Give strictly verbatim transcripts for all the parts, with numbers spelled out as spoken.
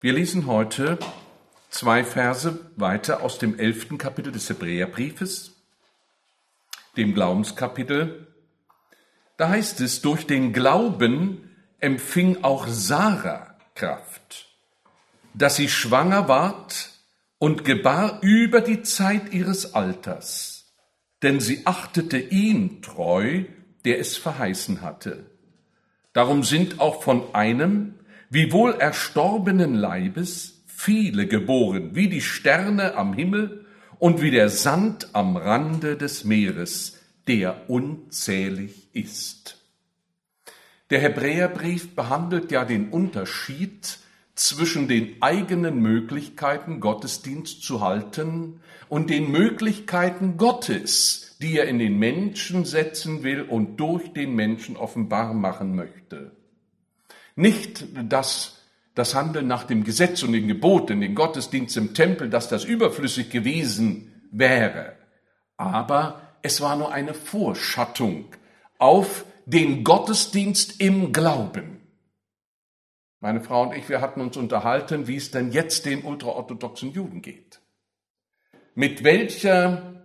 Wir lesen heute zwei Verse weiter aus dem elften Kapitel des Hebräerbriefes, dem Glaubenskapitel. Da heißt es, durch den Glauben empfing auch Sarah Kraft, dass sie schwanger ward und gebar über die Zeit ihres Alters, denn sie achtete ihn treu, der es verheißen hatte. Darum sind auch von einem, wiewohl erstorbenen Leibes, viele geboren, wie die Sterne am Himmel und wie der Sand am Rande des Meeres, der unzählig ist. Der Hebräerbrief behandelt ja den Unterschied zwischen den eigenen Möglichkeiten, Gottesdienst zu halten, und den Möglichkeiten Gottes, die er in den Menschen setzen will und durch den Menschen offenbar machen möchte. Nicht, dass das Handeln nach dem Gesetz und den Geboten, den Gottesdienst im Tempel, dass das überflüssig gewesen wäre. Aber es war nur eine Vorschattung auf den Gottesdienst im Glauben. Meine Frau und ich, wir hatten uns unterhalten, wie es denn jetzt den ultraorthodoxen Juden geht. Mit welcher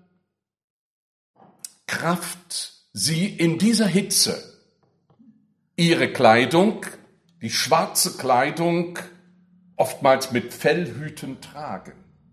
Kraft sie in dieser Hitze ihre Kleidung, die schwarze Kleidung, oftmals mit Fellhüten tragen.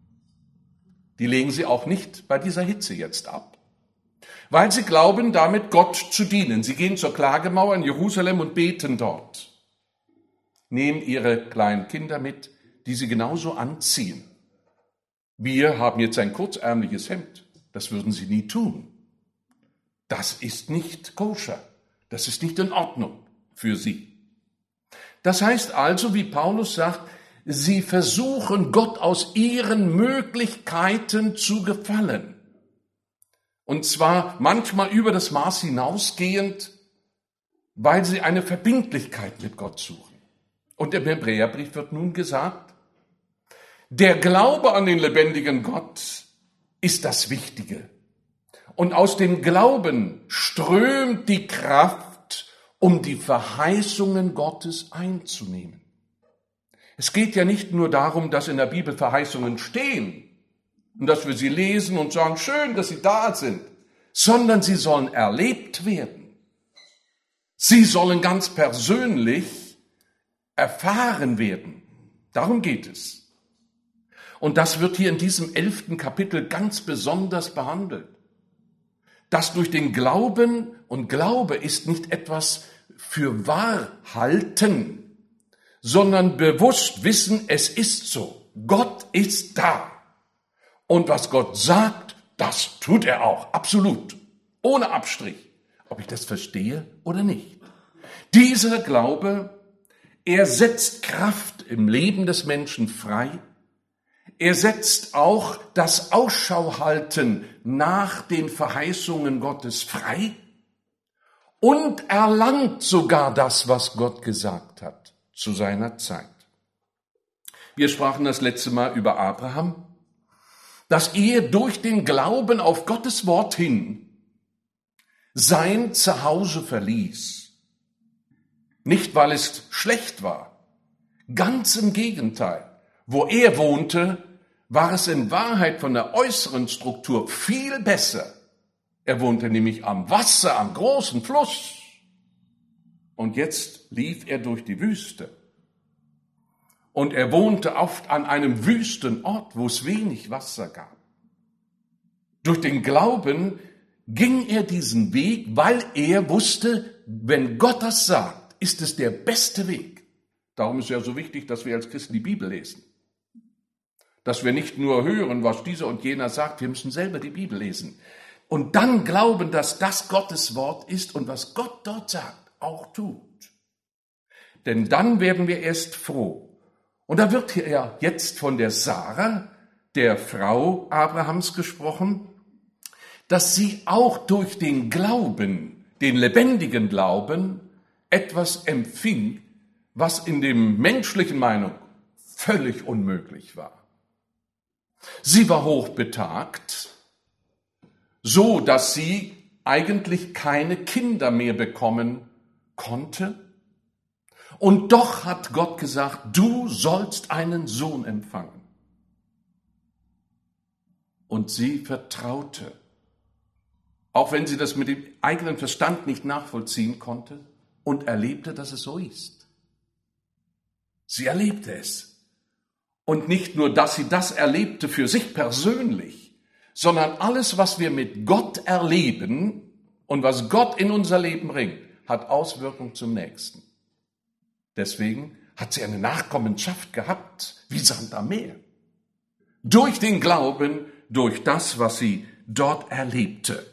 Die legen sie auch nicht bei dieser Hitze jetzt ab, weil sie glauben, damit Gott zu dienen. Sie gehen zur Klagemauer in Jerusalem und beten dort, nehmen ihre kleinen Kinder mit, die sie genauso anziehen. Wir haben jetzt ein kurzärmliches Hemd, das würden sie nie tun. Das ist nicht koscher, das ist nicht in Ordnung für sie. Das heißt also, wie Paulus sagt, sie versuchen Gott aus ihren Möglichkeiten zu gefallen. Und zwar manchmal über das Maß hinausgehend, weil sie eine Verbindlichkeit mit Gott suchen. Und im Hebräerbrief wird nun gesagt, der Glaube an den lebendigen Gott ist das Wichtige. Und aus dem Glauben strömt die Kraft, um die Verheißungen Gottes einzunehmen. Es geht ja nicht nur darum, dass in der Bibel Verheißungen stehen und dass wir sie lesen und sagen, schön, dass sie da sind, sondern sie sollen erlebt werden. Sie sollen ganz persönlich erfahren werden. Darum geht es. Und das wird hier in diesem elften Kapitel ganz besonders behandelt. Dass durch den Glauben, und Glaube ist nicht etwas für wahr halten, sondern bewusst wissen, es ist so. Gott ist da. Und was Gott sagt, das tut er auch, absolut, ohne Abstrich, ob ich das verstehe oder nicht. Dieser Glaube, er setzt Kraft im Leben des Menschen frei. Er setzt auch das Ausschauhalten nach den Verheißungen Gottes frei und erlangt sogar das, was Gott gesagt hat, zu seiner Zeit. Wir sprachen das letzte Mal über Abraham, dass er durch den Glauben auf Gottes Wort hin sein Zuhause verließ. Nicht, weil es schlecht war, ganz im Gegenteil. Wo er wohnte, war es in Wahrheit von der äußeren Struktur viel besser. Er wohnte nämlich am Wasser, am großen Fluss. Und jetzt lief er durch die Wüste. Und er wohnte oft an einem wüsten Ort, wo es wenig Wasser gab. Durch den Glauben ging er diesen Weg, weil er wusste, wenn Gott das sagt, ist es der beste Weg. Darum ist es ja so wichtig, dass wir als Christen die Bibel lesen. Dass wir nicht nur hören, was dieser und jener sagt, wir müssen selber die Bibel lesen. Und dann glauben, dass das Gottes Wort ist und was Gott dort sagt, auch tut. Denn dann werden wir erst froh. Und da wird hier ja jetzt von der Sarah, der Frau Abrahams, gesprochen, dass sie auch durch den Glauben, den lebendigen Glauben, etwas empfing, was in dem menschlichen Meinung völlig unmöglich war. Sie war hochbetagt, so dass sie eigentlich keine Kinder mehr bekommen konnte Und doch hat Gott gesagt, du sollst einen Sohn empfangen. Und sie vertraute, auch wenn sie das mit dem eigenen Verstand nicht nachvollziehen konnte, und erlebte, dass es so ist. Sie erlebte es. Und nicht nur, dass sie das erlebte für sich persönlich, sondern alles, was wir mit Gott erleben und was Gott in unser Leben bringt, hat Auswirkungen zum Nächsten. Deswegen hat sie eine Nachkommenschaft gehabt, wie Sand am Meer. Durch den Glauben, durch das, was sie dort erlebte.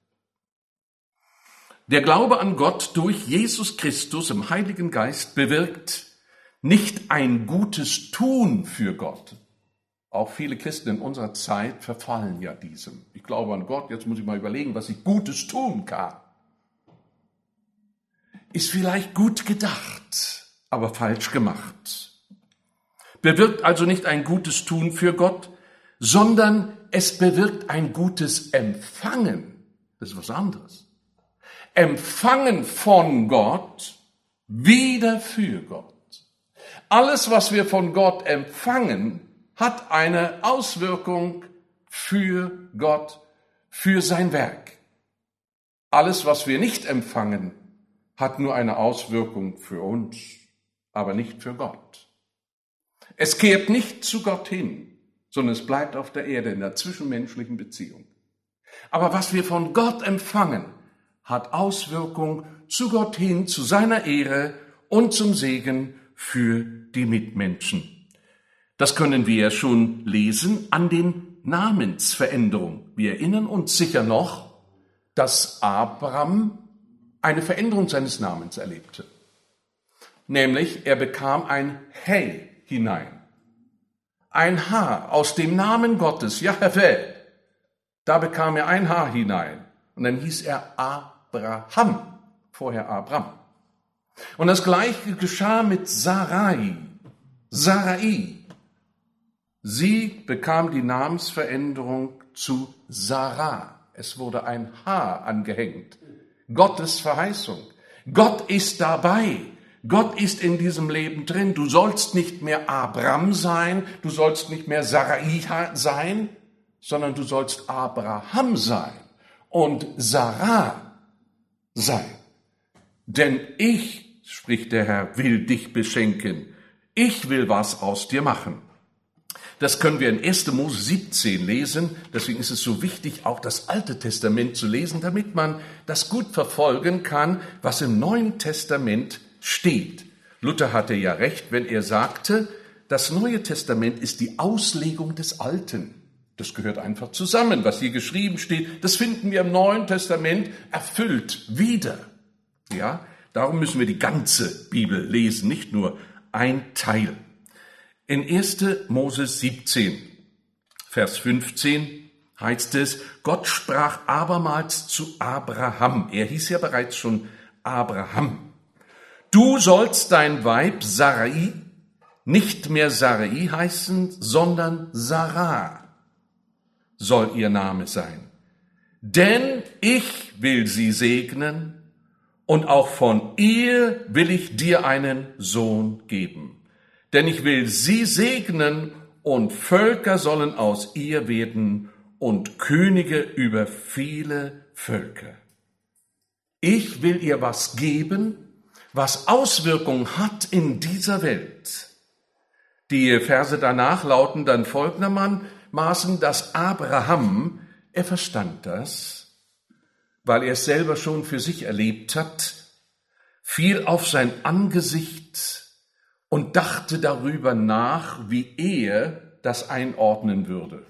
Der Glaube an Gott durch Jesus Christus im Heiligen Geist bewirkt nicht ein gutes Tun für Gott. Auch viele Christen in unserer Zeit verfallen ja diesem. Ich glaube an Gott, jetzt muss ich mal überlegen, was ich Gutes tun kann. Ist vielleicht gut gedacht, aber falsch gemacht. Bewirkt also nicht ein gutes Tun für Gott, sondern es bewirkt ein gutes Empfangen. Das ist was anderes. Empfangen von Gott, wieder für Gott. Alles, was wir von Gott empfangen, hat eine Auswirkung für Gott, für sein Werk. Alles, was wir nicht empfangen, hat nur eine Auswirkung für uns, aber nicht für Gott. Es kehrt nicht zu Gott hin, sondern es bleibt auf der Erde in der zwischenmenschlichen Beziehung. Aber was wir von Gott empfangen, hat Auswirkung zu Gott hin, zu seiner Ehre und zum Segen für die Mitmenschen. Das können wir ja schon lesen an den Namensveränderungen. Wir erinnern uns sicher noch, dass Abraham eine Veränderung seines Namens erlebte. Nämlich, er bekam ein He hinein. Ein H aus dem Namen Gottes, Jahwe. Da bekam er ein H hinein. Und dann hieß er Abraham, vorher Abraham. Und das Gleiche geschah mit Sarai. Sarai. Sie bekam die Namensveränderung zu Sarah. Es wurde ein H angehängt. Gottes Verheißung. Gott ist dabei. Gott ist in diesem Leben drin. Du sollst nicht mehr Abram sein, du sollst nicht mehr Sarai sein, sondern du sollst Abraham sein und Sarah sein. Denn ich, spricht der Herr, will dich beschenken. Ich will was aus dir machen. Das können wir in erster Mose siebzehn lesen. Deswegen ist es so wichtig, auch das Alte Testament zu lesen, damit man das gut verfolgen kann, was im Neuen Testament steht. Luther hatte ja recht, wenn er sagte, das Neue Testament ist die Auslegung des Alten. Das gehört einfach zusammen. Was hier geschrieben steht, das finden wir im Neuen Testament erfüllt wieder. Ja, darum müssen wir die ganze Bibel lesen, nicht nur ein Teil. In erster Mose siebzehn, Vers fünfzehn heißt es, Gott sprach abermals zu Abraham. Er hieß ja bereits schon Abraham. Du sollst dein Weib Sarai nicht mehr Sarai heißen, sondern Sarah soll ihr Name sein. Denn ich will sie segnen und auch von ihr will ich dir einen Sohn geben. Denn ich will sie segnen und Völker sollen aus ihr werden und Könige über viele Völker. Ich will ihr was geben, was Auswirkungen hat in dieser Welt. Die Verse danach lauten dann folgendermaßen, dass Abraham, er verstand das, weil er es selber schon für sich erlebt hat, fiel auf sein Angesicht und dachte darüber nach, wie er das einordnen würde.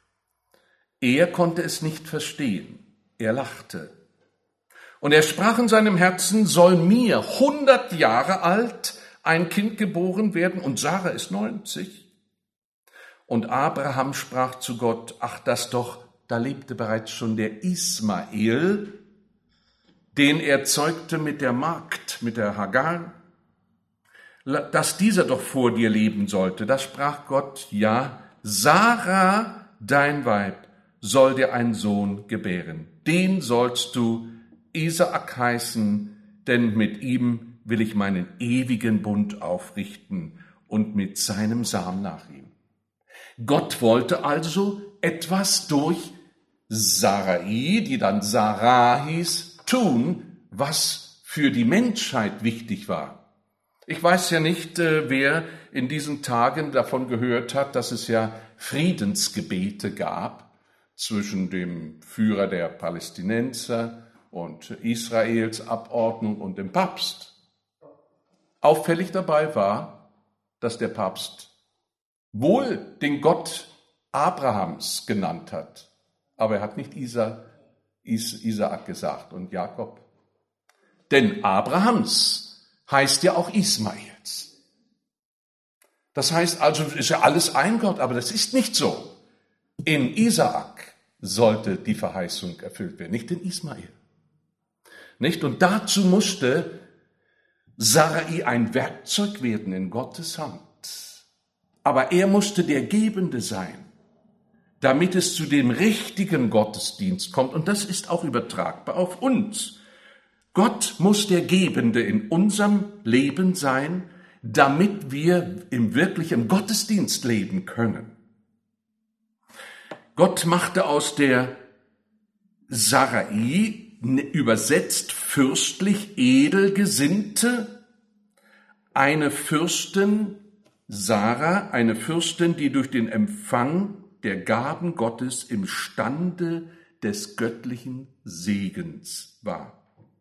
Er konnte es nicht verstehen. Er lachte. Und er sprach in seinem Herzen, soll mir hundert Jahre alt ein Kind geboren werden und Sarah ist neunzig? Und Abraham sprach zu Gott, ach das doch, da lebte bereits schon der Ismael, den er zeugte mit der Magd, mit der Hagar, dass dieser doch vor dir leben sollte. Da sprach Gott, ja, Sarah, dein Weib, soll dir einen Sohn gebären. Den sollst du Isaak heißen, denn mit ihm will ich meinen ewigen Bund aufrichten und mit seinem Samen nach ihm. Gott wollte also etwas durch Sarai, die dann Sarah hieß, tun, was für die Menschheit wichtig war. Ich weiß ja nicht, wer in diesen Tagen davon gehört hat, dass es ja Friedensgebete gab zwischen dem Führer der Palästinenser und Israels Abordnung und dem Papst. Auffällig dabei war, dass der Papst wohl den Gott Abrahams genannt hat, aber er hat nicht Isa, Is, Isaak gesagt und Jakob. Denn Abrahams heißt ja auch Ismaels. Das heißt also, es ist ja alles ein Gott, aber das ist nicht so. In Isaak sollte die Verheißung erfüllt werden, nicht in Ismael. Nicht? Und dazu musste Sarai ein Werkzeug werden in Gottes Hand. Aber er musste der Gebende sein, damit es zu dem richtigen Gottesdienst kommt. Und das ist auch übertragbar auf uns. Gott muss der Gebende in unserem Leben sein, damit wir im wirklichen Gottesdienst leben können. Gott machte aus der Sarai, übersetzt fürstlich edelgesinnte, eine Fürstin, Sarah, eine Fürstin, die durch den Empfang der Gaben Gottes imstande des göttlichen Segens war.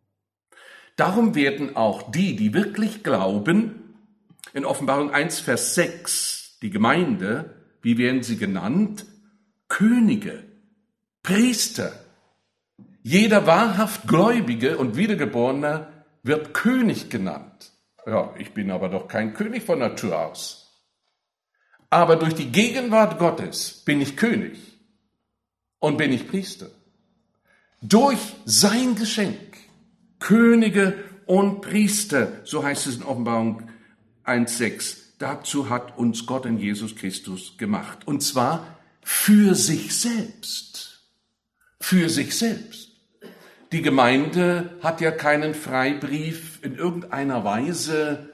Darum werden auch die, die wirklich glauben, in Offenbarung eins, Vers sechs, die Gemeinde, wie werden sie genannt? Könige, Priester. Jeder wahrhaft Gläubige und Wiedergeborener wird König genannt. Ja, ich bin aber doch kein König von Natur aus. Aber durch die Gegenwart Gottes bin ich König und bin ich Priester. Durch sein Geschenk, Könige und Priester, so heißt es in Offenbarung eins, sechs, dazu hat uns Gott in Jesus Christus gemacht. Und zwar für sich selbst. Für sich selbst. Die Gemeinde hat ja keinen Freibrief, in irgendeiner Weise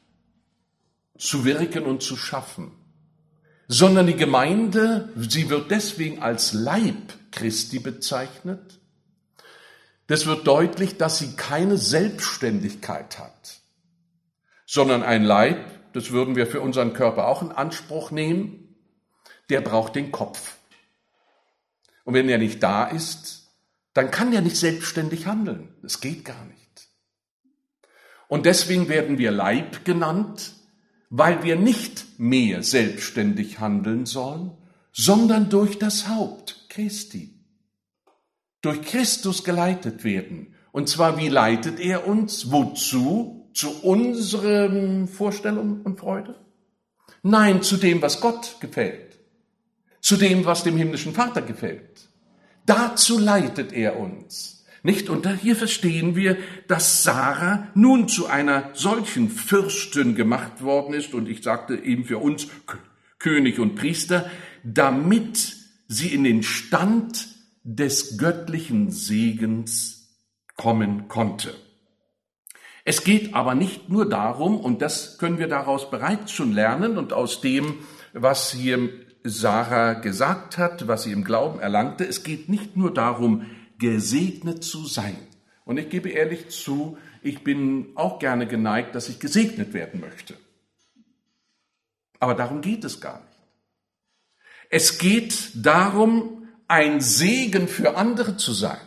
zu wirken und zu schaffen, sondern die Gemeinde, sie wird deswegen als Leib Christi bezeichnet. Das wird deutlich, dass sie keine Selbstständigkeit hat, sondern ein Leib, das würden wir für unseren Körper auch in Anspruch nehmen, der braucht den Kopf. Und wenn er nicht da ist, dann kann er nicht selbstständig handeln. Das geht gar nicht. Und deswegen werden wir Leib genannt, weil wir nicht mehr selbstständig handeln sollen, sondern durch das Haupt Christi, durch Christus geleitet werden. Und zwar, wie leitet er uns? Wozu? Zu unseren Vorstellungen und Freude? Nein, zu dem, was Gott gefällt. Zu dem, was dem himmlischen Vater gefällt. Dazu leitet er uns. Nicht? Und hier verstehen wir, dass Sarah nun zu einer solchen Fürstin gemacht worden ist, und ich sagte eben für uns König und Priester, damit sie in den Stand des göttlichen Segens kommen konnte. Es geht aber nicht nur darum, und das können wir daraus bereits schon lernen und aus dem, was hier Sarah gesagt hat, was sie im Glauben erlangte, es geht nicht nur darum, gesegnet zu sein. Und ich gebe ehrlich zu, ich bin auch gerne geneigt, dass ich gesegnet werden möchte. Aber darum geht es gar nicht. Es geht darum, ein Segen für andere zu sein.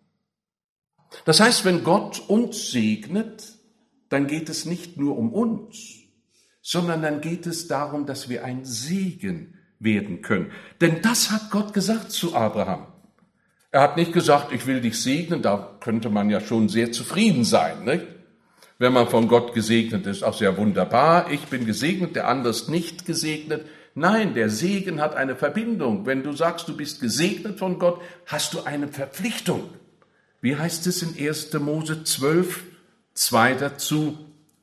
Das heißt, wenn Gott uns segnet, dann geht es nicht nur um uns, sondern dann geht es darum, dass wir ein Segen werden können. Denn das hat Gott gesagt zu Abraham. Er hat nicht gesagt, ich will dich segnen, da könnte man ja schon sehr zufrieden sein, nicht? Wenn man von Gott gesegnet ist, auch sehr wunderbar, ich bin gesegnet, der andere ist nicht gesegnet. Nein, der Segen hat eine Verbindung. Wenn du sagst, du bist gesegnet von Gott, hast du eine Verpflichtung. Wie heißt es in erster Mose zwölf, zwei dazu?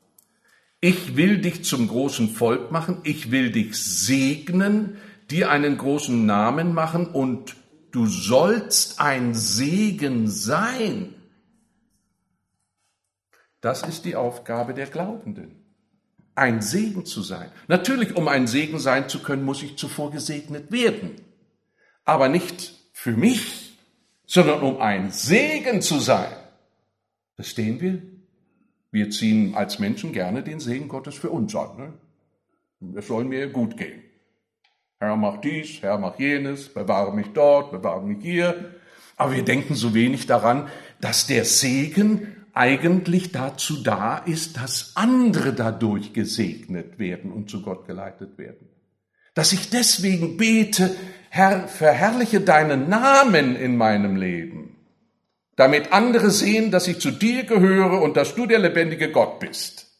Ich will dich zum großen Volk machen, ich will dich segnen, dir einen großen Namen machen und du sollst ein Segen sein. Das ist die Aufgabe der Glaubenden, ein Segen zu sein. Natürlich, um ein Segen sein zu können, muss ich zuvor gesegnet werden. Aber nicht für mich, sondern um ein Segen zu sein. Verstehen wir? Wir ziehen als Menschen gerne den Segen Gottes für uns an. Ne? Es soll mir gut gehen. Herr, mach dies, Herr, mach jenes, bewahre mich dort, bewahre mich hier. Aber wir denken so wenig daran, dass der Segen eigentlich dazu da ist, dass andere dadurch gesegnet werden und zu Gott geleitet werden. Dass ich deswegen bete, Herr, verherrliche deinen Namen in meinem Leben, damit andere sehen, dass ich zu dir gehöre und dass du der lebendige Gott bist.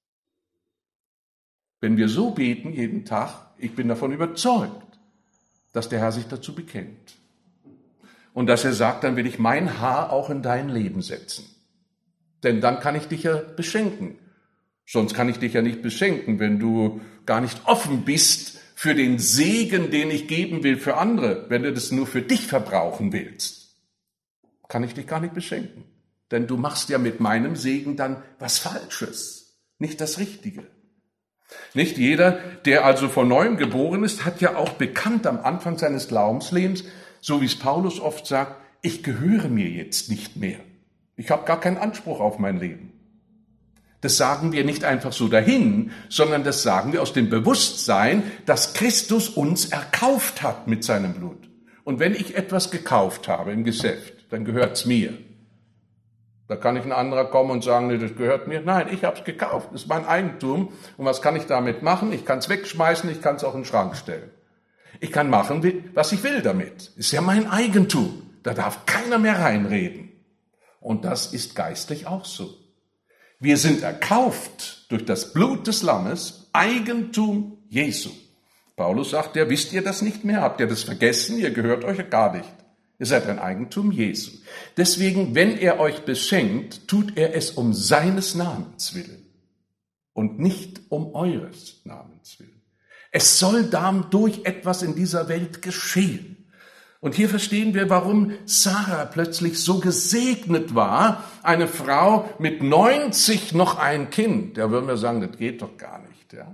Wenn wir so beten jeden Tag, ich bin davon überzeugt, dass der Herr sich dazu bekennt. Und dass er sagt, dann will ich mein Haar auch in dein Leben setzen. Denn dann kann ich dich ja beschenken. Sonst kann ich dich ja nicht beschenken, wenn du gar nicht offen bist für den Segen, den ich geben will für andere. Wenn du das nur für dich verbrauchen willst, kann ich dich gar nicht beschenken. Denn du machst ja mit meinem Segen dann was Falsches, nicht das Richtige. Nicht jeder, der also von Neuem geboren ist, hat ja auch bekannt am Anfang seines Glaubenslebens, so wie es Paulus oft sagt, ich gehöre mir jetzt nicht mehr. Ich habe gar keinen Anspruch auf mein Leben. Das sagen wir nicht einfach so dahin, sondern das sagen wir aus dem Bewusstsein, dass Christus uns erkauft hat mit seinem Blut. Und wenn ich etwas gekauft habe im Geschäft, dann gehört's mir. Da kann nicht ein anderer kommen und sagen, nee, das gehört mir. Nein, ich habe es gekauft, das ist mein Eigentum. Und was kann ich damit machen? Ich kann es wegschmeißen, ich kann es auch in den Schrank stellen. Ich kann machen, was ich will damit. Ist ja mein Eigentum. Da darf keiner mehr reinreden. Und das ist geistlich auch so. Wir sind erkauft durch das Blut des Lammes, Eigentum Jesu. Paulus sagt ja, wisst ihr das nicht mehr? Habt ihr das vergessen? Ihr gehört euch ja gar nicht. Ihr seid ein Eigentum Jesu. Deswegen, wenn er euch beschenkt, tut er es um seines Namens willen und nicht um eures Namens willen. Es soll dadurch etwas in dieser Welt geschehen. Und hier verstehen wir, warum Sarah plötzlich so gesegnet war. Eine Frau mit neunzig noch ein Kind. Da würden wir sagen, das geht doch gar nicht. Ja?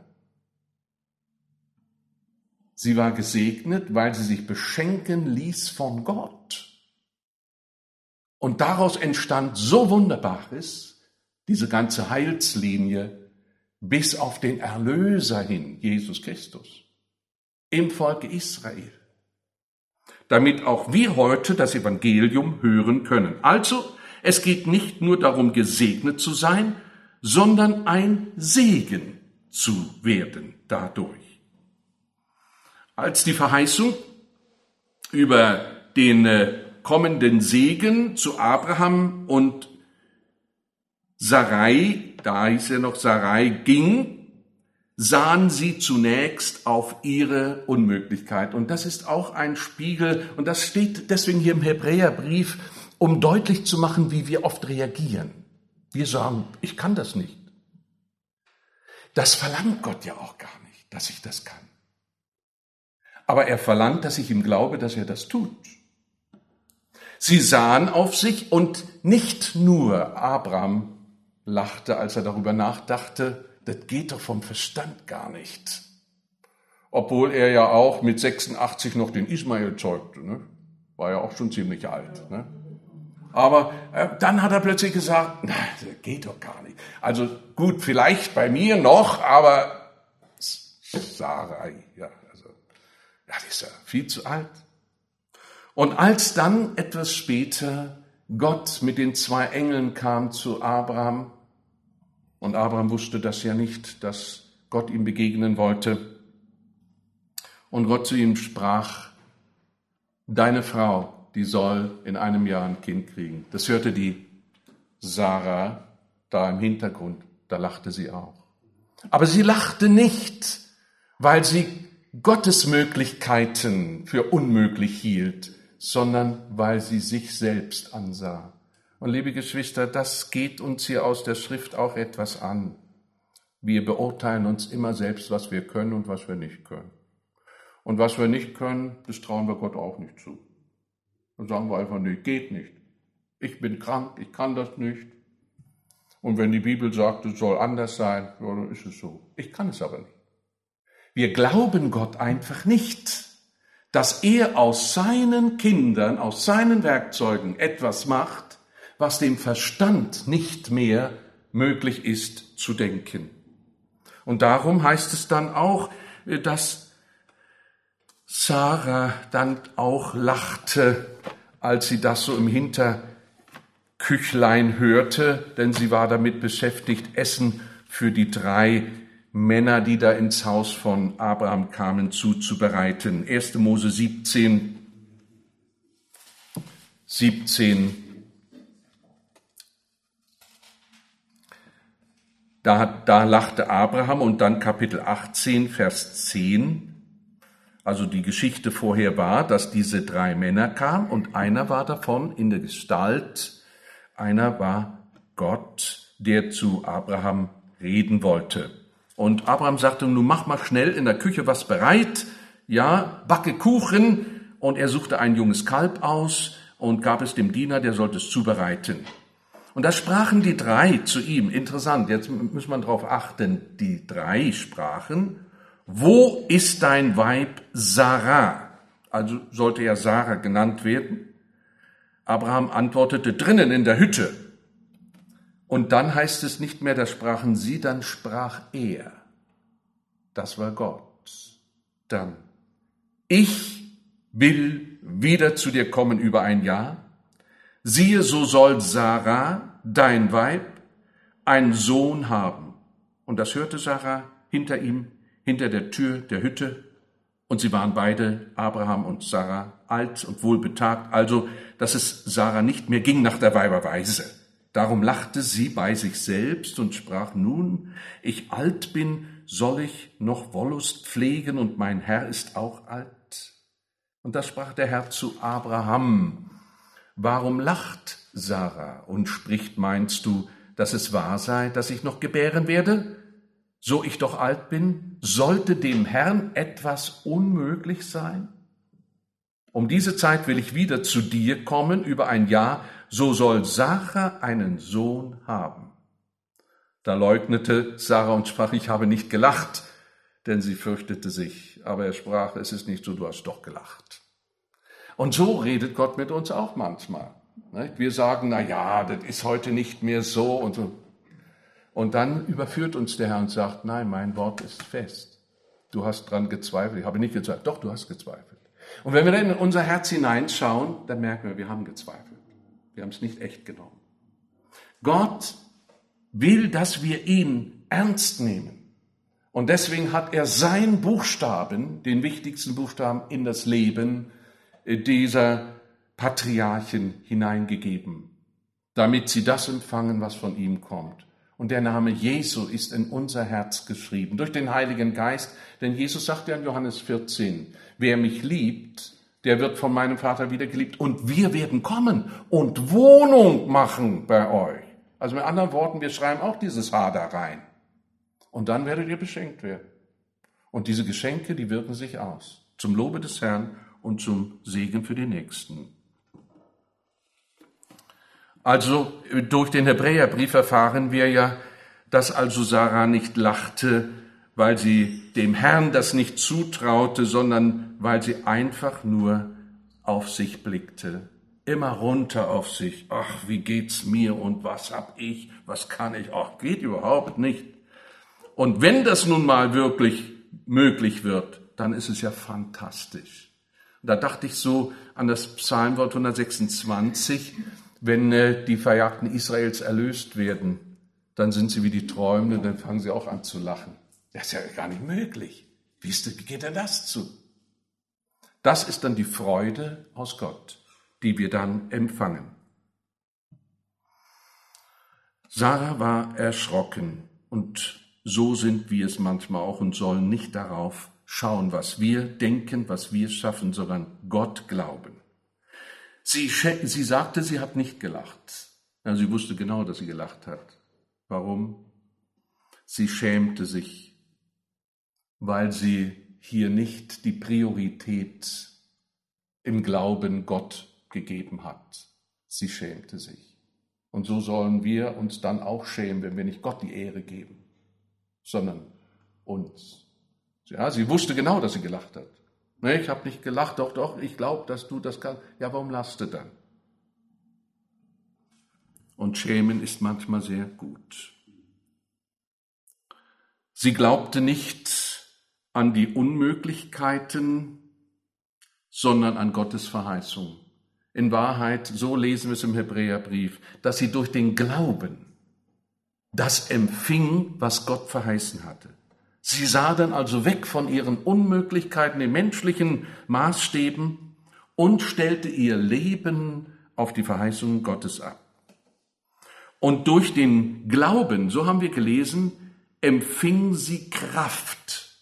Sie war gesegnet, weil sie sich beschenken ließ von Gott. Und daraus entstand so Wunderbares, diese ganze Heilslinie, bis auf den Erlöser hin, Jesus Christus, im Volke Israel. Damit auch wir heute das Evangelium hören können. Also, es geht nicht nur darum, gesegnet zu sein, sondern ein Segen zu werden dadurch. Als die Verheißung über den kommenden Segen zu Abraham und Sarai, da hieß er noch Sarai, ging, sahen sie zunächst auf ihre Unmöglichkeit. Und das ist auch ein Spiegel, und das steht deswegen hier im Hebräerbrief, um deutlich zu machen, wie wir oft reagieren. Wir sagen, ich kann das nicht. Das verlangt Gott ja auch gar nicht, dass ich das kann. Aber er verlangt, dass ich ihm glaube, dass er das tut. Sie sahen auf sich und nicht nur Abraham lachte, als er darüber nachdachte, das geht doch vom Verstand gar nicht. Obwohl er ja auch mit sechsundachtzig noch den Ismael zeugte. Ne? War ja auch schon ziemlich alt. Ne? Aber äh, dann hat er plötzlich gesagt, na, das geht doch gar nicht. Also gut, vielleicht bei mir noch, aber Sarai, ja, also, ja, die ist ja viel zu alt. Und als dann etwas später Gott mit den zwei Engeln kam zu Abraham, und Abraham wusste das ja nicht, dass Gott ihm begegnen wollte. Und Gott zu ihm sprach, deine Frau, die soll in einem Jahr ein Kind kriegen. Das hörte die Sarah da im Hintergrund, da lachte sie auch. Aber sie lachte nicht, weil sie Gottes Möglichkeiten für unmöglich hielt, sondern weil sie sich selbst ansah. Und liebe Geschwister, das geht uns hier aus der Schrift auch etwas an. Wir beurteilen uns immer selbst, was wir können und was wir nicht können. Und was wir nicht können, das trauen wir Gott auch nicht zu. Dann sagen wir einfach, nee, geht nicht. Ich bin krank, ich kann das nicht. Und wenn die Bibel sagt, es soll anders sein, ja, dann ist es so. Ich kann es aber nicht. Wir glauben Gott einfach nicht, dass er aus seinen Kindern, aus seinen Werkzeugen etwas macht, was dem Verstand nicht mehr möglich ist zu denken. Und darum heißt es dann auch, dass Sarah dann auch lachte, als sie das so im Hinterküchlein hörte, denn sie war damit beschäftigt, Essen für die drei Männer, die da ins Haus von Abraham kamen, zuzubereiten. erster Mose siebzehn, siebzehn. Da, da lachte Abraham und dann Kapitel achtzehn, Vers zehn. Also die Geschichte vorher war, dass diese drei Männer kamen und einer war davon in der Gestalt, einer war Gott, der zu Abraham reden wollte. Und Abraham sagte, nun mach mal schnell in der Küche was bereit, ja, backe Kuchen. Und er suchte ein junges Kalb aus und gab es dem Diener, der sollte es zubereiten. Und da sprachen die drei zu ihm, interessant, jetzt muss man darauf achten, die drei sprachen, wo ist dein Weib Sarah? Also sollte ja Sarah genannt werden. Abraham antwortete, drinnen in der Hütte. Und dann heißt es nicht mehr, da sprachen sie, dann sprach er. Das war Gott. Dann, ich will wieder zu dir kommen über ein Jahr. Siehe, so soll Sarah, dein Weib, einen Sohn haben. Und das hörte Sarah hinter ihm, hinter der Tür der Hütte. Und sie waren beide, Abraham und Sarah, alt und wohlbetagt, also, dass es Sarah nicht mehr ging nach der Weiberweise. Darum lachte sie bei sich selbst und sprach, nun, ich alt bin, soll ich noch Wollust pflegen und mein Herr ist auch alt? Und da sprach der Herr zu Abraham, warum lacht Sarah und spricht, meinst du, dass es wahr sei, dass ich noch gebären werde? So ich doch alt bin, sollte dem Herrn etwas unmöglich sein? Um diese Zeit will ich wieder zu dir kommen, über ein Jahr, so soll Sarah einen Sohn haben. Da leugnete Sarah und sprach, ich habe nicht gelacht, denn sie fürchtete sich. Aber er sprach, es ist nicht so, du hast doch gelacht. Und so redet Gott mit uns auch manchmal. Wir sagen, na ja, das ist heute nicht mehr so und so. Und dann überführt uns der Herr und sagt, nein, mein Wort ist fest. Du hast dran gezweifelt. Ich habe nicht gezweifelt. Doch, du hast gezweifelt. Und wenn wir dann in unser Herz hineinschauen, dann merken wir, wir haben gezweifelt. Wir haben es nicht echt genommen. Gott will, dass wir ihn ernst nehmen. Und deswegen hat er seinen Buchstaben, den wichtigsten Buchstaben, in das Leben dieser Patriarchen hineingegeben, damit sie das empfangen, was von ihm kommt. Und der Name Jesu ist in unser Herz geschrieben, durch den Heiligen Geist. Denn Jesus sagt ja in Johannes vierzehn, wer mich liebt, der wird von meinem Vater wieder geliebt. Und wir werden kommen und Wohnung machen bei euch. Also mit anderen Worten, wir schreiben auch dieses H da rein. Und dann werdet ihr beschenkt werden. Und diese Geschenke, die wirken sich aus. Zum Lobe des Herrn und zum Segen für die Nächsten. Also durch den Hebräerbrief erfahren wir ja, dass also Sarah nicht lachte, weil sie dem Herrn das nicht zutraute, sondern weil sie einfach nur auf sich blickte. Immer runter auf sich. Ach, wie geht's mir und was hab ich, was kann ich? Ach, geht überhaupt nicht. Und wenn das nun mal wirklich möglich wird, dann ist es ja fantastisch. Und da dachte ich so an das Psalmwort hundertsechsundzwanzig, wenn äh, die Verjagten Israels erlöst werden, dann sind sie wie die Träumenden, dann fangen sie auch an zu lachen. Das ist ja gar nicht möglich. Wie, ist das, wie geht denn das zu? Das ist dann die Freude aus Gott, die wir dann empfangen. Sarah war erschrocken und so sind wir es manchmal auch und sollen nicht darauf schauen, was wir denken, was wir schaffen, sondern Gott glauben. Sie, sie sagte, sie hat nicht gelacht. Ja, sie wusste genau, dass sie gelacht hat. Warum? Sie schämte sich, weil sie hier nicht die Priorität im Glauben Gott gegeben hat. Sie schämte sich. Und so sollen wir uns dann auch schämen, wenn wir nicht Gott die Ehre geben, sondern uns. Ja, sie wusste genau, dass sie gelacht hat. Nee, ich habe nicht gelacht, doch, doch, ich glaube, dass du das kannst. Ja, warum lachst du dann? Und schämen ist manchmal sehr gut. Sie glaubte nicht an die Unmöglichkeiten, sondern an Gottes Verheißung. In Wahrheit, so lesen wir es im Hebräerbrief, dass sie durch den Glauben das empfing, was Gott verheißen hatte. Sie sah dann also weg von ihren Unmöglichkeiten, den menschlichen Maßstäben und stellte ihr Leben auf die Verheißungen Gottes ab. Und durch den Glauben, so haben wir gelesen, empfing sie Kraft.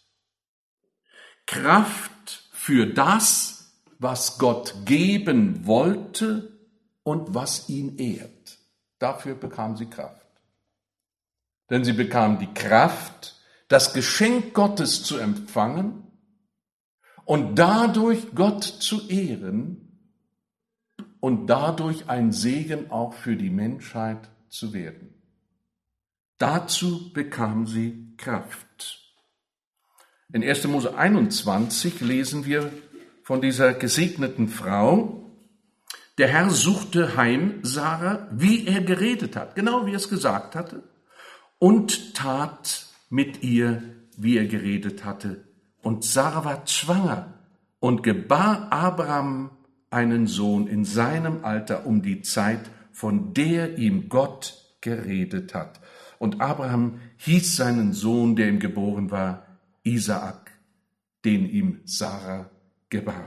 Kraft für das, was Gott geben wollte und was ihn ehrt. Dafür bekam sie Kraft. Denn sie bekam die Kraft, das Geschenk Gottes zu empfangen und dadurch Gott zu ehren und dadurch ein Segen auch für die Menschheit zu werden. Dazu bekam sie Kraft. In erster Mose einundzwanzig lesen wir von dieser gesegneten Frau: Der Herr suchte heim Sarah, wie er geredet hat, genau wie er es gesagt hatte, und tat mit ihr, wie er geredet hatte. Und Sarah war schwanger und gebar Abraham einen Sohn in seinem Alter um die Zeit, von der ihm Gott geredet hat. Und Abraham hieß seinen Sohn, der ihm geboren war, Isaak, den ihm Sarah gebar.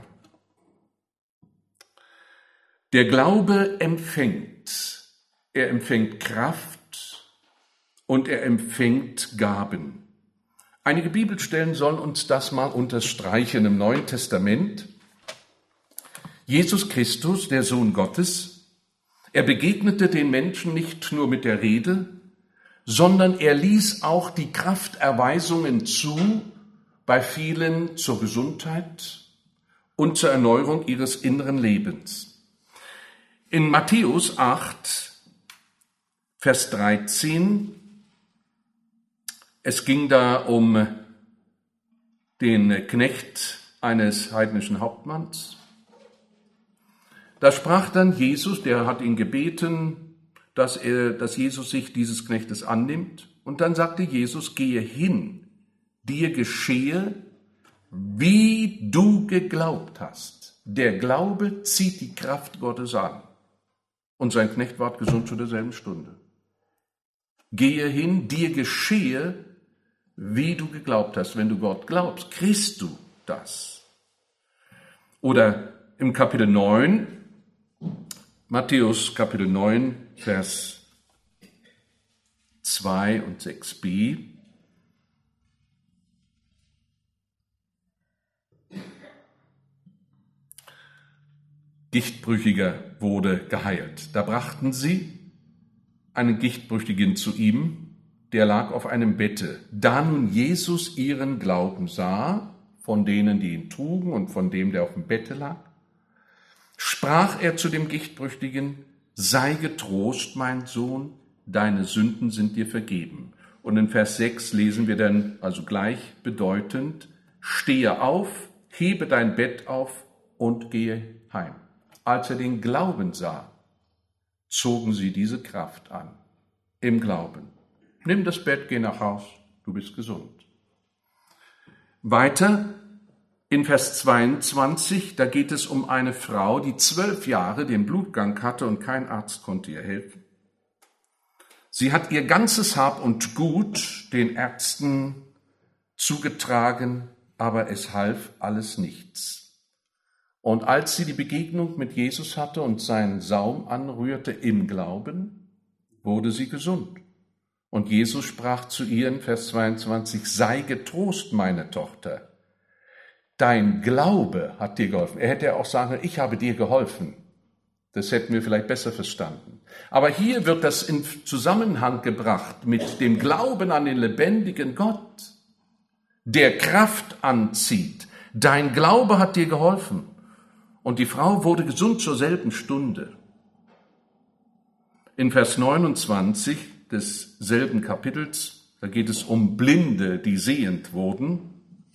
Der Glaube empfängt. Er empfängt Kraft und er empfängt Gaben. Einige Bibelstellen sollen uns das mal unterstreichen im Neuen Testament. Jesus Christus, der Sohn Gottes, er begegnete den Menschen nicht nur mit der Rede, sondern er ließ auch die Krafterweisungen zu bei vielen zur Gesundheit und zur Erneuerung ihres inneren Lebens. In Matthäus acht, Vers dreizehn, es ging da um den Knecht eines heidnischen Hauptmanns. Da sprach dann Jesus, der hat ihn gebeten, dass er, dass Jesus sich dieses Knechtes annimmt. Und dann sagte Jesus: Gehe hin, dir geschehe, wie du geglaubt hast. Der Glaube zieht die Kraft Gottes an. Und sein Knecht ward gesund zu derselben Stunde. Gehe hin, dir geschehe, wie du geglaubt hast. Wenn du Gott glaubst, kriegst du das. Oder im Kapitel neun, Matthäus Kapitel neun, Vers zwei und sechs b. Gichtbrüchiger wurde geheilt. Da brachten sie einen Gichtbrüchigen zu ihm, der lag auf einem Bette. Da nun Jesus ihren Glauben sah, von denen, die ihn trugen und von dem, der auf dem Bette lag, sprach er zu dem Gichtbrüchigen: Sei getrost, mein Sohn, deine Sünden sind dir vergeben. Und in Vers sechs lesen wir dann, also gleichbedeutend: Stehe auf, hebe dein Bett auf und gehe heim. Als er den Glauben sah, zogen sie diese Kraft an. Im Glauben. Nimm das Bett, geh nach Haus, du bist gesund. Weiter in Vers zweiundzwanzig, da geht es um eine Frau, die zwölf Jahre den Blutgang hatte und kein Arzt konnte ihr helfen. Sie hat ihr ganzes Hab und Gut den Ärzten zugetragen, aber es half alles nichts. Und als sie die Begegnung mit Jesus hatte und seinen Saum anrührte im Glauben, wurde sie gesund. Und Jesus sprach zu ihr in Vers zweiundzwanzig: Sei getrost, meine Tochter. Dein Glaube hat dir geholfen. Er hätte ja auch sagen können: Ich habe dir geholfen. Das hätten wir vielleicht besser verstanden. Aber hier wird das in Zusammenhang gebracht mit dem Glauben an den lebendigen Gott, der Kraft anzieht. Dein Glaube hat dir geholfen. Und die Frau wurde gesund zur selben Stunde. In Vers neunundzwanzig desselben Kapitels, da geht es um Blinde, die sehend wurden.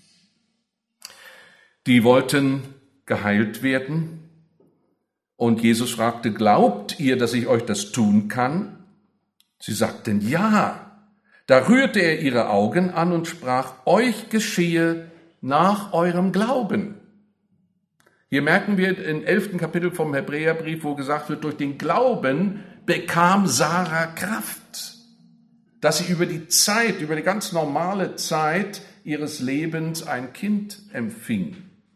Die wollten geheilt werden. Und Jesus fragte, glaubt ihr, dass ich euch das tun kann? Sie sagten, ja. Da rührte er ihre Augen an und sprach, euch geschehe nach eurem Glauben. Hier merken wir im elften Kapitel vom Hebräerbrief, wo gesagt wird, durch den Glauben bekam Sarah Kraft, dass sie über die Zeit, über die ganz normale Zeit ihres Lebens ein Kind empfing.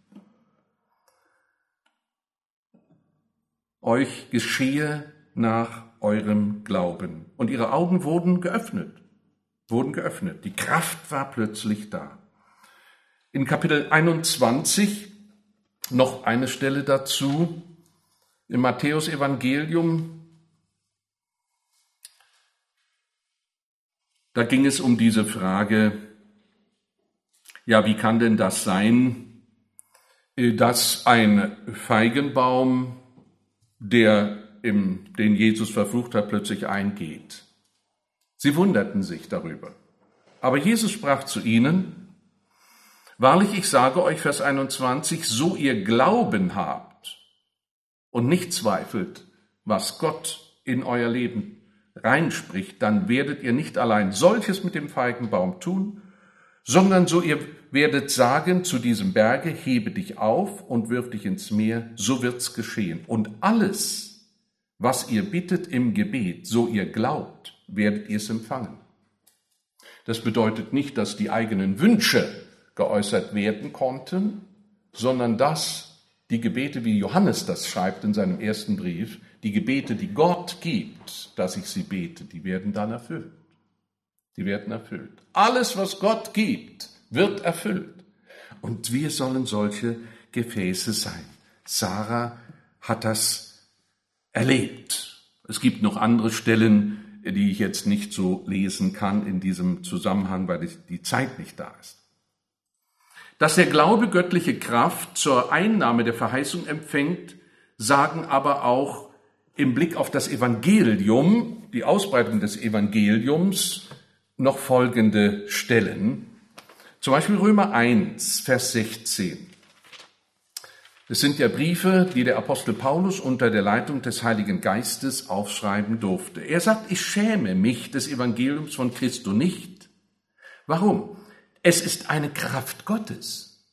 Euch geschehe nach eurem Glauben. Und ihre Augen wurden geöffnet, wurden geöffnet. Die Kraft war plötzlich da. In Kapitel einundzwanzig noch eine Stelle dazu, im Matthäus-Evangelium. Da ging es um diese Frage, ja, wie kann denn das sein, dass ein Feigenbaum, der im, den Jesus verflucht hat, plötzlich eingeht. Sie wunderten sich darüber. Aber Jesus sprach zu ihnen, wahrlich, ich sage euch, Vers einundzwanzig, so ihr Glauben habt und nicht zweifelt, was Gott in euer Leben reinspricht, dann werdet ihr nicht allein solches mit dem Feigenbaum tun, sondern so ihr werdet sagen zu diesem Berge, hebe dich auf und wirf dich ins Meer, so wird's geschehen. Und alles, was ihr bittet im Gebet, so ihr glaubt, werdet ihr es empfangen. Das bedeutet nicht, dass die eigenen Wünsche geäußert werden konnten, sondern dass die Gebete, wie Johannes das schreibt in seinem ersten Brief, die Gebete, die Gott gibt, dass ich sie bete, die werden dann erfüllt. Die werden erfüllt. Alles, was Gott gibt, wird erfüllt. Und wir sollen solche Gefäße sein. Sarah hat das erlebt. Es gibt noch andere Stellen, die ich jetzt nicht so lesen kann in diesem Zusammenhang, weil die Zeit nicht da ist. Dass der Glaube göttliche Kraft zur Einnahme der Verheißung empfängt, sagen aber auch im Blick auf das Evangelium, die Ausbreitung des Evangeliums, noch folgende Stellen. Zum Beispiel Römer eins, Vers sechzehn. Es sind ja Briefe, die der Apostel Paulus unter der Leitung des Heiligen Geistes aufschreiben durfte. Er sagt, ich schäme mich des Evangeliums von Christo nicht. Warum? Es ist eine Kraft Gottes.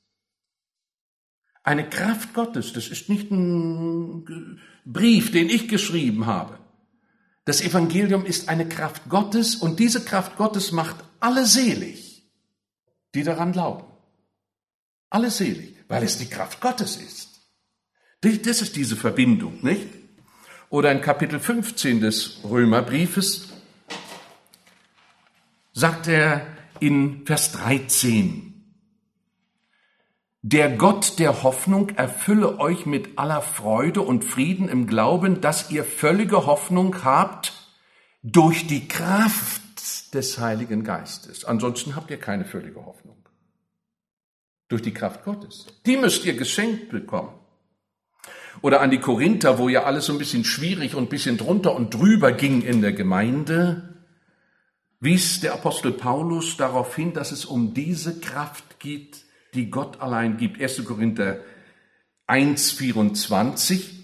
Eine Kraft Gottes, das ist nicht ein Brief, den ich geschrieben habe. Das Evangelium ist eine Kraft Gottes und diese Kraft Gottes macht alle selig, die daran glauben. Alle selig, weil es die Kraft Gottes ist. Das ist diese Verbindung, nicht? Oder in Kapitel fünfzehn des Römerbriefes sagt er in Vers dreizehn, der Gott der Hoffnung erfülle euch mit aller Freude und Frieden im Glauben, dass ihr völlige Hoffnung habt durch die Kraft des Heiligen Geistes. Ansonsten habt ihr keine völlige Hoffnung. Durch die Kraft Gottes. Die müsst ihr geschenkt bekommen. Oder an die Korinther, wo ja alles so ein bisschen schwierig und ein bisschen drunter und drüber ging in der Gemeinde, wies der Apostel Paulus darauf hin, dass es um diese Kraft geht, die Gott allein gibt. erster Korinther eins, vierundzwanzig.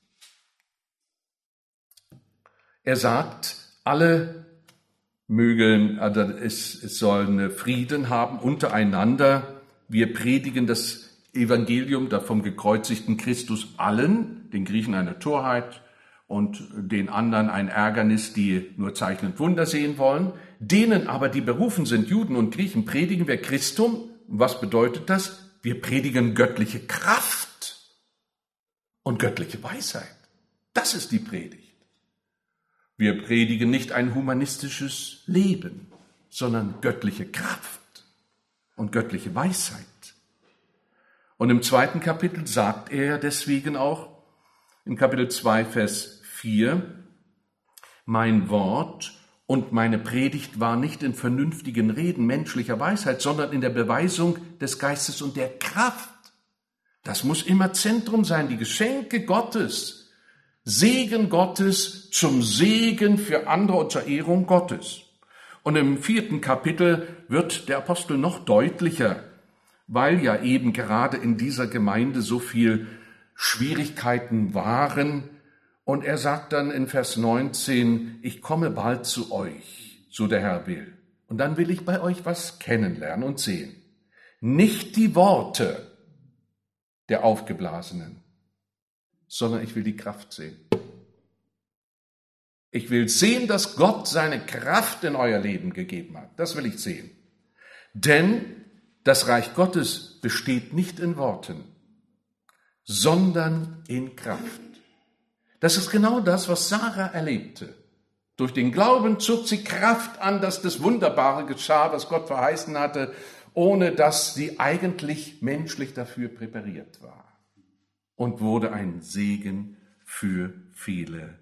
Er sagt, alle mögen, also es, es sollen Frieden haben untereinander. Wir predigen das Evangelium vom gekreuzigten Christus allen, den Griechen eine Torheit und den anderen ein Ärgernis, die nur Zeichen und Wunder sehen wollen. Denen aber, die berufen sind, Juden und Griechen, predigen wir Christum. Was bedeutet das? Wir predigen göttliche Kraft und göttliche Weisheit. Das ist die Predigt. Wir predigen nicht ein humanistisches Leben, sondern göttliche Kraft und göttliche Weisheit. Und im zweiten Kapitel sagt er deswegen auch, in Kapitel zwei, Vers vier, mein Wort und meine Predigt war nicht in vernünftigen Reden menschlicher Weisheit, sondern in der Beweisung des Geistes und der Kraft. Das muss immer Zentrum sein. Die Geschenke Gottes Segen Gottes zum Segen für andere und zur Ehrung Gottes. Und im vierten Kapitel wird der Apostel noch deutlicher, weil ja eben gerade in dieser Gemeinde so viel Schwierigkeiten waren. Und er sagt dann in Vers neunzehn, ich komme bald zu euch, so der Herr will. Und dann will ich bei euch was kennenlernen und sehen. Nicht die Worte der Aufgeblasenen, sondern ich will die Kraft sehen. Ich will sehen, dass Gott seine Kraft in euer Leben gegeben hat. Das will ich sehen. Denn das Reich Gottes besteht nicht in Worten, sondern in Kraft. Das ist genau das, was Sarah erlebte. Durch den Glauben zog sie Kraft an, dass das Wunderbare geschah, was Gott verheißen hatte, ohne dass sie eigentlich menschlich dafür präpariert war. Und wurde ein Segen für viele.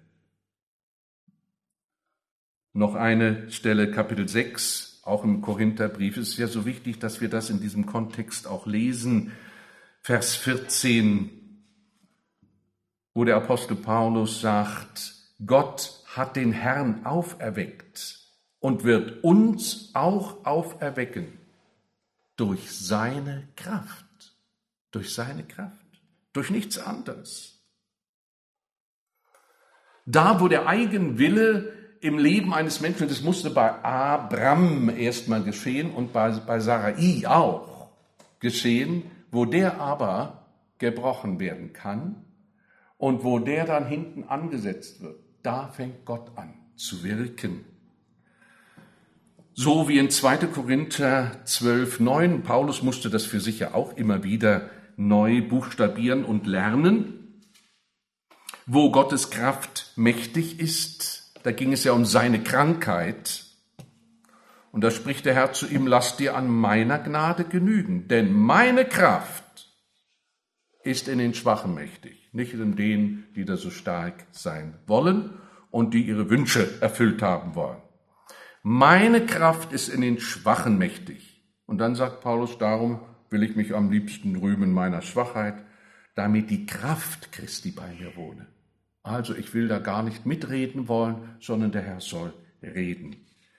Noch eine Stelle, Kapitel sechs, auch im Korintherbrief. Es ist ja so wichtig, dass wir das in diesem Kontext auch lesen. Vers vierzehn, wo der Apostel Paulus sagt, Gott hat den Herrn auferweckt und wird uns auch auferwecken durch seine Kraft. Durch seine Kraft. Durch nichts anderes. Da, wo der Eigenwille im Leben eines Menschen, das musste bei Abram erstmal geschehen und bei, bei Sarai auch geschehen, wo der aber gebrochen werden kann und wo der dann hinten angesetzt wird, da fängt Gott an zu wirken. So wie in zweiter Korinther zwölf, neun, Paulus musste das für sich ja auch immer wieder neu buchstabieren und lernen, wo Gottes Kraft mächtig ist. Da ging es ja um seine Krankheit. Und da spricht der Herr zu ihm, lass dir an meiner Gnade genügen, denn meine Kraft ist in den Schwachen mächtig, nicht in denen, die da so stark sein wollen und die ihre Wünsche erfüllt haben wollen. Meine Kraft ist in den Schwachen mächtig. Und dann sagt Paulus, darum will ich mich am liebsten rühmen meiner Schwachheit, damit die Kraft Christi bei mir wohne. Also ich will da gar nicht mitreden wollen, sondern der Herr soll reden.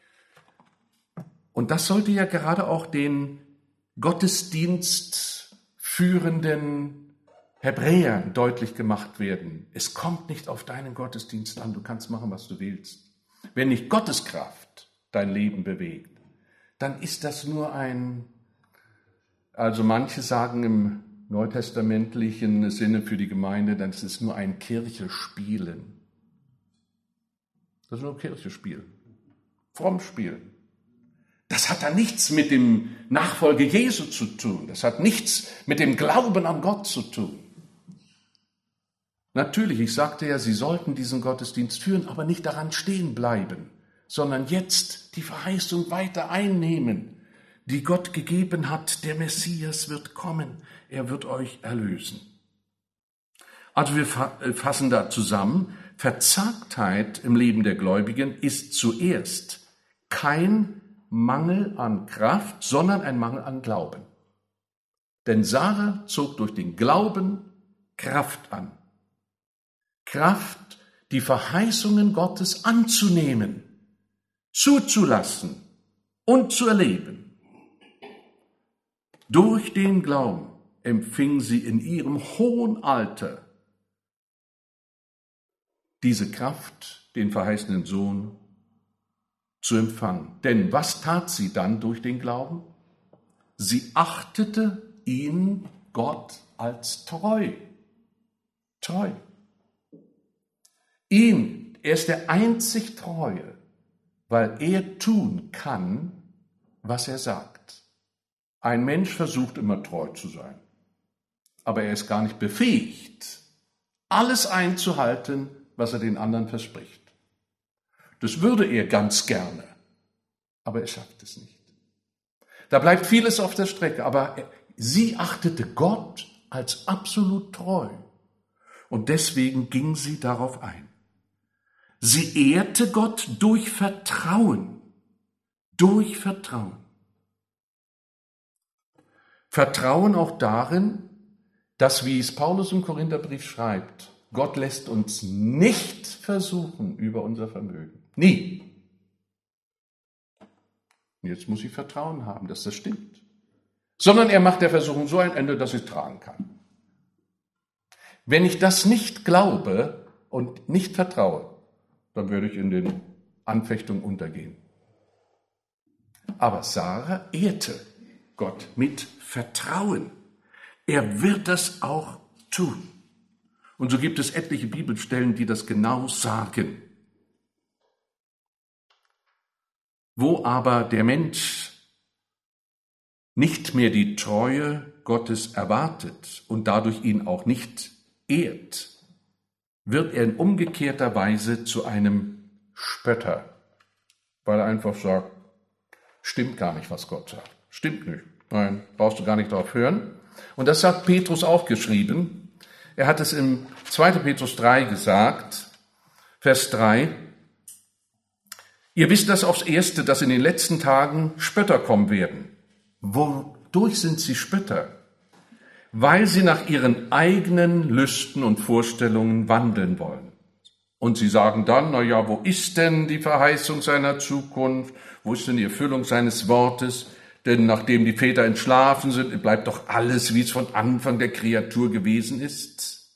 Und das sollte ja gerade auch den Gottesdienst führenden Hebräern deutlich gemacht werden. Es kommt nicht auf deinen Gottesdienst an, du kannst machen, was du willst. Wenn nicht Gottes Kraft dein Leben bewegt, dann ist das nur ein, also manche sagen im neutestamentlichen Sinne für die Gemeinde, dann ist es nur ein Kirchespielen. Das ist nur Kirchespielen. Fromm spielen. Das hat dann nichts mit dem Nachfolge Jesu zu tun. Das hat nichts mit dem Glauben an Gott zu tun. Natürlich, ich sagte ja, Sie sollten diesen Gottesdienst führen, aber nicht daran stehen bleiben, sondern jetzt die Verheißung weiter einnehmen, die Gott gegeben hat, der Messias wird kommen, er wird euch erlösen. Also wir fassen da zusammen, Verzagtheit im Leben der Gläubigen ist zuerst kein Mangel an Kraft, sondern ein Mangel an Glauben. Denn Sarah zog durch den Glauben Kraft an. Kraft, die Verheißungen Gottes anzunehmen, zuzulassen und zu erleben. Durch den Glauben empfing sie in ihrem hohen Alter diese Kraft, den verheißenen Sohn zu empfangen. Denn was tat sie dann durch den Glauben? Sie achtete ihn, Gott, als treu. Treu. Ihn, er ist der einzig Treue, weil er tun kann, was er sagt. Ein Mensch versucht immer treu zu sein, aber er ist gar nicht befähigt, alles einzuhalten, was er den anderen verspricht. Das würde er ganz gerne, aber er schafft es nicht. Da bleibt vieles auf der Strecke, aber er, sie achtete Gott als absolut treu und deswegen ging sie darauf ein. Sie ehrte Gott durch Vertrauen, durch Vertrauen. Vertrauen auch darin, dass, wie es Paulus im Korintherbrief schreibt, Gott lässt uns nicht versuchen über unser Vermögen. Nie. Und jetzt muss ich Vertrauen haben, dass das stimmt. Sondern er macht der Versuchung so ein Ende, dass ich es tragen kann. Wenn ich das nicht glaube und nicht vertraue, dann würde ich in den Anfechtungen untergehen. Aber Sarah ehrte Gott mit Vertrauen. Er wird das auch tun. Und so gibt es etliche Bibelstellen, die das genau sagen. Wo aber der Mensch nicht mehr die Treue Gottes erwartet und dadurch ihn auch nicht ehrt, wird er in umgekehrter Weise zu einem Spötter, weil er einfach sagt, stimmt gar nicht, was Gott sagt. Stimmt nicht. Nein, brauchst du gar nicht darauf hören. Und das hat Petrus auch geschrieben. Er hat es im zweiten Petrus drei gesagt, Vers drei. Ihr wisst das aufs Erste, dass in den letzten Tagen Spötter kommen werden. Wodurch sind sie Spötter? Weil sie nach ihren eigenen Lüsten und Vorstellungen wandeln wollen. Und sie sagen dann, na ja, wo ist denn die Verheißung seiner Zukunft? Wo ist denn die Erfüllung seines Wortes? Denn nachdem die Väter entschlafen sind, bleibt doch alles, wie es von Anfang der Kreatur gewesen ist.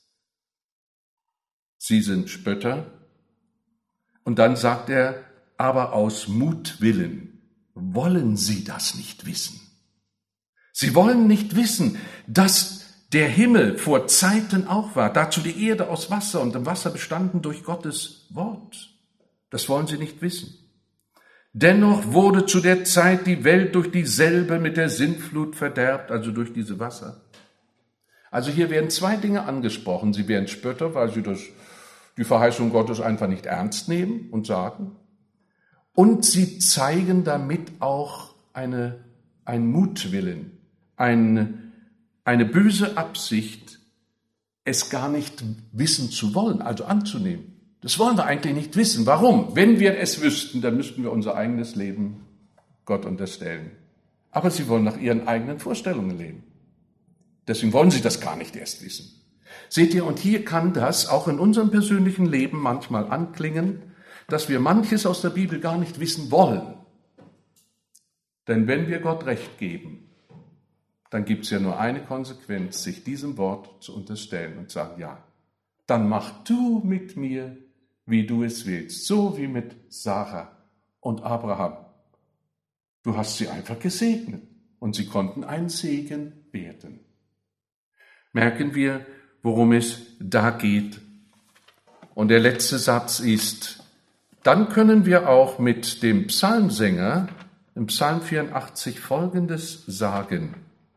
Sie sind Spötter. Und dann sagt er, aber aus Mutwillen wollen sie das nicht wissen. Sie wollen nicht wissen, dass der Himmel vor Zeiten auch war, dazu die Erde aus Wasser und im Wasser bestanden durch Gottes Wort. Das wollen sie nicht wissen. Dennoch wurde zu der Zeit die Welt durch dieselbe mit der Sintflut verderbt, also durch diese Wasser. Also hier werden zwei Dinge angesprochen. Sie werden Spötter, weil sie das, die Verheißung Gottes einfach nicht ernst nehmen und sagen. Und sie zeigen damit auch eine, ein Mutwillen, eine, eine böse Absicht, es gar nicht wissen zu wollen, also anzunehmen. Das wollen wir eigentlich nicht wissen. Warum? Wenn wir es wüssten, dann müssten wir unser eigenes Leben Gott unterstellen. Aber sie wollen nach ihren eigenen Vorstellungen leben. Deswegen wollen sie das gar nicht erst wissen. Seht ihr, und hier kann das auch in unserem persönlichen Leben manchmal anklingen, dass wir manches aus der Bibel gar nicht wissen wollen. Denn wenn wir Gott Recht geben, dann gibt es ja nur eine Konsequenz, sich diesem Wort zu unterstellen und sagen, ja, dann mach du mit mir, wie du es willst, so wie mit Sarah und Abraham. Du hast sie einfach gesegnet und sie konnten ein Segen werden. Merken wir, worum es da geht. Und der letzte Satz ist, dann können wir auch mit dem Psalmsänger im Psalm vierundachtzig Folgendes sagen.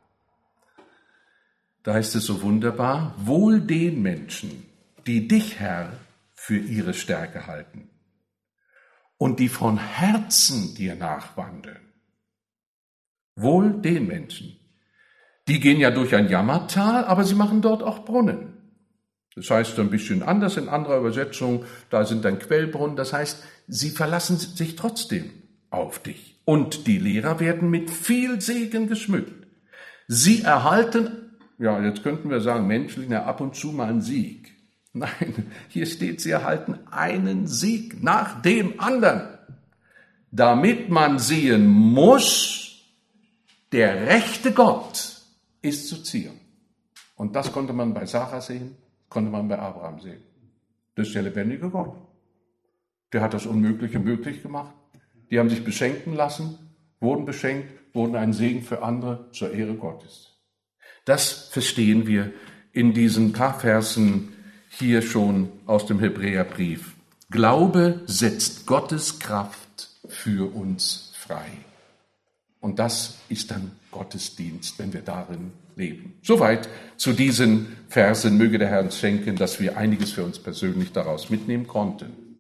Da heißt es so wunderbar, wohl den Menschen, die dich, Herr, für ihre Stärke halten und die von Herzen dir nachwandeln. Wohl den Menschen. Die gehen ja durch ein Jammertal, aber sie machen dort auch Brunnen. Das heißt ein bisschen anders in anderer Übersetzung, da sind dann Quellbrunnen. Das heißt, sie verlassen sich trotzdem auf dich. Und die Lehrer werden mit viel Segen geschmückt. Sie erhalten, ja, jetzt könnten wir sagen, menschlich, na, ab und zu mal einen Sieg. Nein, hier steht, sie erhalten einen Sieg nach dem anderen, damit man sehen muss, der rechte Gott ist zu Zion. Und das konnte man bei Sarah sehen, konnte man bei Abraham sehen. Das ist der lebendige Gott. Der hat das Unmögliche möglich gemacht. Die haben sich beschenken lassen, wurden beschenkt, wurden ein Segen für andere zur Ehre Gottes. Das verstehen wir in diesen paar Versen hier schon aus dem Hebräerbrief. Glaube setzt Gottes Kraft für uns frei. Und das ist dann Gottesdienst, wenn wir darin leben. Soweit zu diesen Versen. Möge der Herr uns schenken, dass wir einiges für uns persönlich daraus mitnehmen konnten.